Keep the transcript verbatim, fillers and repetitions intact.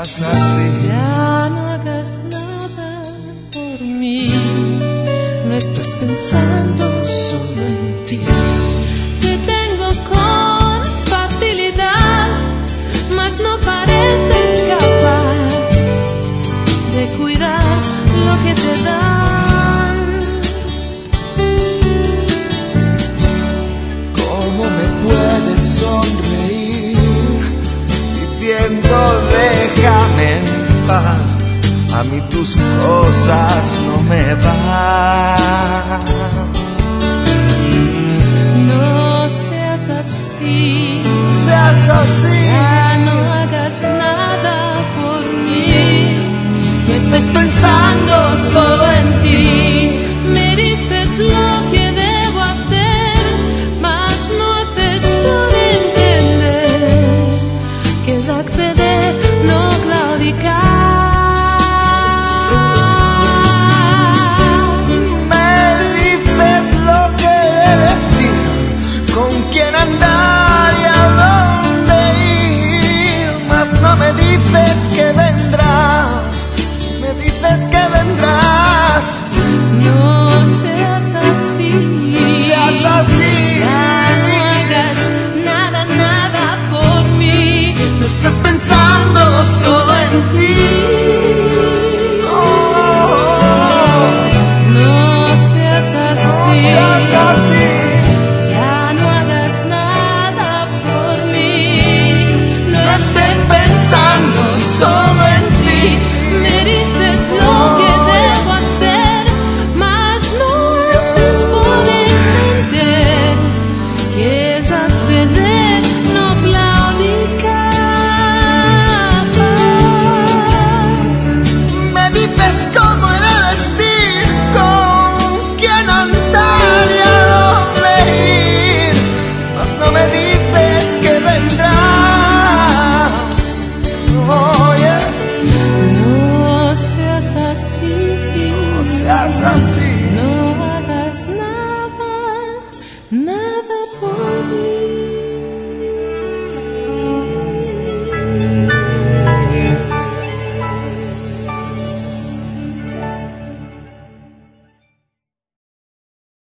seas así. Ya no hagas nada por mí, no estás pensando solo en ti. Te tengo con facilidad, mas no pareces capaz de cuidar lo que te dan. ¿Cómo me puedes sonreír diciendo déjame en paz? A mí tus cosas no me van. No seas así, Seas así.